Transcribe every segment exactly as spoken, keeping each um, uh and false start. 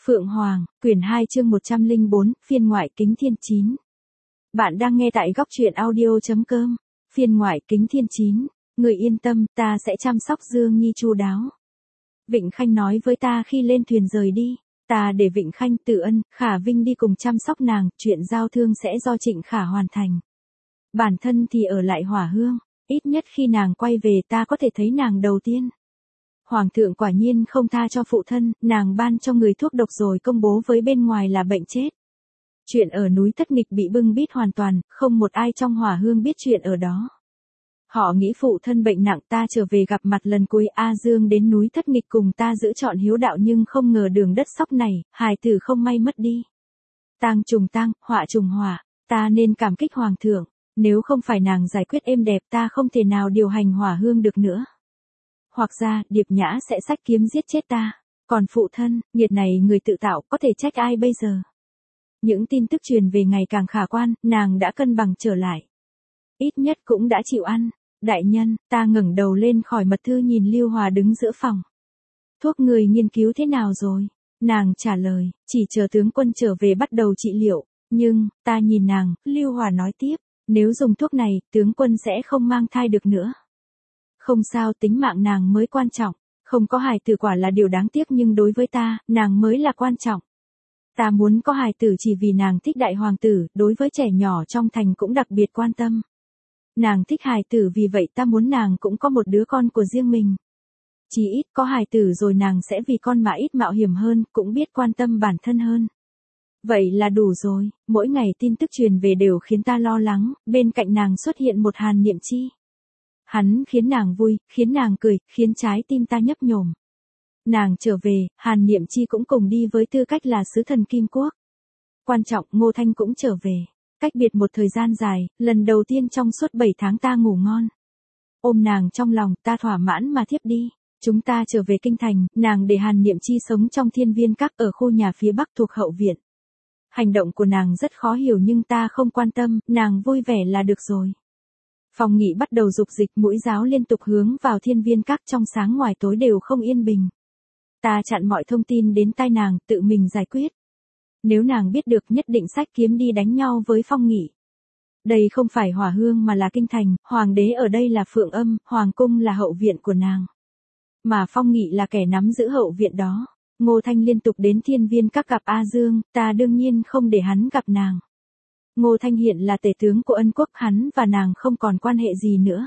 Phượng Hoàng, quyển hai chương một trăm lẻ bốn, phiên ngoại kính thiên chín. Bạn đang nghe tại góc truyện audio.com, phiên ngoại kính thiên chín, người yên tâm, ta sẽ chăm sóc Dương Nhi chu đáo. Vịnh Khanh nói với ta khi lên thuyền rời đi, ta để Vịnh Khanh, Tử Ân, Khả Vinh đi cùng chăm sóc nàng, chuyện giao thương sẽ do Trịnh Khả hoàn thành. Bản thân thì ở lại Hỏa Hương, ít nhất khi nàng quay về ta có thể thấy nàng đầu tiên. Hoàng thượng quả nhiên không tha cho phụ thân, nàng ban cho người thuốc độc rồi công bố với bên ngoài là bệnh chết. Chuyện ở núi Thất Nghịch bị bưng bít hoàn toàn, không một ai trong Hỏa Hương biết chuyện ở đó. Họ nghĩ phụ thân bệnh nặng, ta trở về gặp mặt lần cuối A Dương đến núi Thất Nghịch cùng ta giữ trọn hiếu đạo, nhưng không ngờ đường đất sóc này, hài tử không may mất đi. Tang trùng tang, họa trùng họa, ta nên cảm kích Hoàng thượng, nếu không phải nàng giải quyết êm đẹp ta không thể nào điều hành Hỏa Hương được nữa. Hoặc ra, Điệp Nhã sẽ xách kiếm giết chết ta. Còn phụ thân, nghiệt này người tự tạo, có thể trách ai bây giờ? Những tin tức truyền về ngày càng khả quan, nàng đã cân bằng trở lại. Ít nhất cũng đã chịu ăn. Đại nhân, ta ngẩng đầu lên khỏi mật thư nhìn Lưu Hòa đứng giữa phòng. Thuốc người nghiên cứu thế nào rồi? Nàng trả lời, chỉ chờ tướng quân trở về bắt đầu trị liệu. Nhưng, ta nhìn nàng, Lưu Hòa nói tiếp, nếu dùng thuốc này, tướng quân sẽ không mang thai được nữa. Không sao, tính mạng nàng mới quan trọng, không có hài tử quả là điều đáng tiếc, nhưng đối với ta, nàng mới là quan trọng. Ta muốn có hài tử chỉ vì nàng thích đại hoàng tử, đối với trẻ nhỏ trong thành cũng đặc biệt quan tâm. Nàng thích hài tử vì vậy ta muốn nàng cũng có một đứa con của riêng mình. Chỉ ít có hài tử rồi nàng sẽ vì con mà ít mạo hiểm hơn, cũng biết quan tâm bản thân hơn. Vậy là đủ rồi, mỗi ngày tin tức truyền về đều khiến ta lo lắng, bên cạnh nàng xuất hiện một Hàn Niệm Chi. Hắn khiến nàng vui, khiến nàng cười, khiến trái tim ta nhấp nhổm. Nàng trở về, Hàn Niệm Chi cũng cùng đi với tư cách là sứ thần Kim Quốc. Quan trọng, Ngô Thanh cũng trở về. Cách biệt một thời gian dài, lần đầu tiên trong suốt bảy tháng ta ngủ ngon. Ôm nàng trong lòng, ta thỏa mãn mà thiếp đi. Chúng ta trở về kinh thành, nàng để Hàn Niệm Chi sống trong Thiên Viên Các ở khu nhà phía bắc thuộc hậu viện. Hành động của nàng rất khó hiểu nhưng ta không quan tâm, nàng vui vẻ là được rồi. Phòng nghị bắt đầu dục dịch, mũi giáo liên tục hướng vào Thiên Viên Các, trong sáng ngoài tối đều không yên bình. Ta chặn mọi thông tin đến tai nàng, tự mình giải quyết. Nếu nàng biết được nhất định xách kiếm đi đánh nhau với Phong Nghị. Đây không phải Hỏa Hương mà là kinh thành, hoàng đế ở đây là Phượng Âm, hoàng cung là hậu viện của nàng. Mà Phong Nghị là kẻ nắm giữ hậu viện đó. Ngô Thanh liên tục đến Thiên Viên Các gặp A Dương, ta đương nhiên không để hắn gặp nàng. Ngô Thanh hiện là tể tướng của Ân Quốc, hắn và nàng không còn quan hệ gì nữa.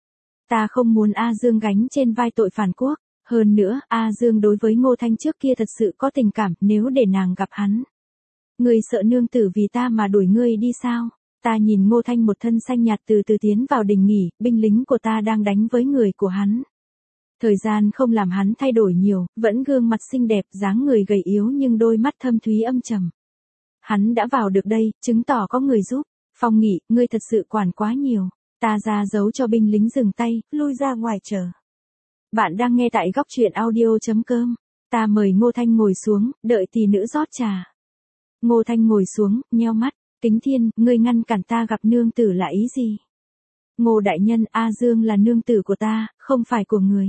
Ta không muốn A Dương gánh trên vai tội phản quốc. Hơn nữa, A Dương đối với Ngô Thanh trước kia thật sự có tình cảm, nếu để nàng gặp hắn. Ngươi sợ nương tử vì ta mà đuổi ngươi đi sao? Ta nhìn Ngô Thanh một thân xanh nhạt từ từ tiến vào đình nghỉ, binh lính của ta đang đánh với người của hắn. Thời gian không làm hắn thay đổi nhiều, vẫn gương mặt xinh đẹp, dáng người gầy yếu nhưng đôi mắt thâm thúy âm trầm. Hắn đã vào được đây, chứng tỏ có người giúp. Phong Nghị, ngươi thật sự quản quá nhiều. Ta ra dấu cho binh lính dừng tay, lui ra ngoài chờ. Bạn đang nghe tại góc truyện audio.com. Ta mời Ngô Thanh ngồi xuống, đợi tỷ nữ rót trà. Ngô Thanh ngồi xuống, nheo mắt. Kính Thiên, ngươi ngăn cản ta gặp nương tử là ý gì? Ngô đại nhân, A Dương là nương tử của ta, không phải của người.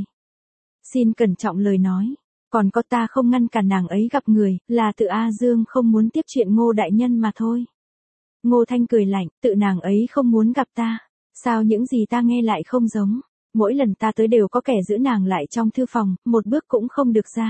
Xin cẩn trọng lời nói. Còn có, ta không ngăn cản nàng ấy gặp người, là tự A Dương không muốn tiếp chuyện Ngô đại nhân mà thôi. Ngô Thanh cười lạnh, tự nàng ấy không muốn gặp ta. Sao những gì ta nghe lại không giống? Mỗi lần ta tới đều có kẻ giữ nàng lại trong thư phòng, một bước cũng không được ra.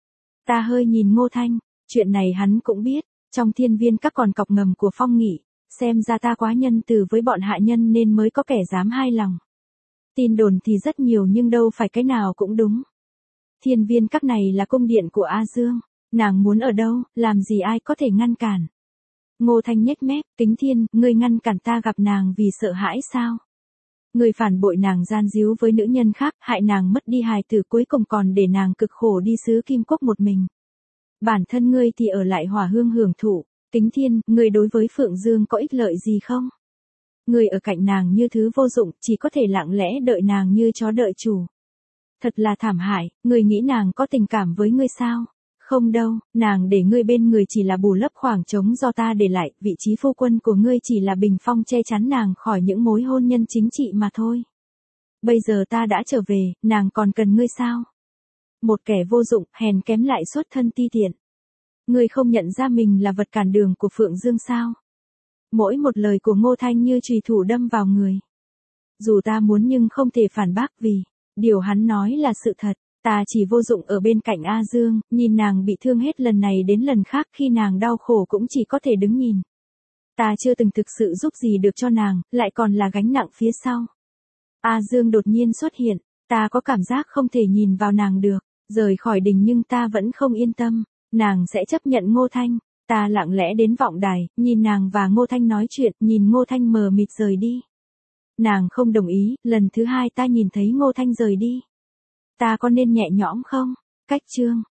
Ta hơi nhìn Ngô Thanh, chuyện này hắn cũng biết, trong Thiên Viên Các còn cọc ngầm của Phong Nghị, xem ra ta quá nhân từ với bọn hạ nhân nên mới có kẻ dám hai lòng. Tin đồn thì rất nhiều nhưng đâu phải cái nào cũng đúng. Thiên Viên Các này là cung điện của A Dương, nàng muốn ở đâu, làm gì ai có thể ngăn cản. Ngô Thanh nhếch mép, Kính Thiên, ngươi ngăn cản ta gặp nàng vì sợ hãi sao? Ngươi phản bội nàng gian díu với nữ nhân khác, hại nàng mất đi hài tử, cuối cùng còn để nàng cực khổ đi xứ Kim Quốc một mình. Bản thân ngươi thì ở lại Hỏa Hương hưởng thụ. Kính Thiên, ngươi đối với Phượng Dương có ích lợi gì không? Ngươi ở cạnh nàng như thứ vô dụng, chỉ có thể lặng lẽ đợi nàng như chó đợi chủ. Thật là thảm hại, ngươi nghĩ nàng có tình cảm với ngươi sao? Không đâu, nàng để ngươi bên người chỉ là bù lấp khoảng trống do ta để lại, vị trí phu quân của ngươi chỉ là bình phong che chắn nàng khỏi những mối hôn nhân chính trị mà thôi. Bây giờ ta đã trở về, nàng còn cần ngươi sao? Một kẻ vô dụng, hèn kém lại xuất thân ti tiện. Ngươi không nhận ra mình là vật cản đường của Phượng Dương sao? Mỗi một lời của Ngô Thanh như chùy thủ đâm vào người. Dù ta muốn nhưng không thể phản bác vì, điều hắn nói là sự thật, ta chỉ vô dụng ở bên cạnh A Dương, nhìn nàng bị thương hết lần này đến lần khác khi nàng đau khổ cũng chỉ có thể đứng nhìn. Ta chưa từng thực sự giúp gì được cho nàng, lại còn là gánh nặng phía sau. A Dương đột nhiên xuất hiện, ta có cảm giác không thể nhìn vào nàng được, rời khỏi đình nhưng ta vẫn không yên tâm, nàng sẽ chấp nhận Ngô Thanh. Ta lặng lẽ đến vọng đài, nhìn nàng và Ngô Thanh nói chuyện, nhìn Ngô Thanh mờ mịt rời đi. Nàng không đồng ý, lần thứ hai ta nhìn thấy Ngô Thanh rời đi. Ta có nên nhẹ nhõm không? Cách chương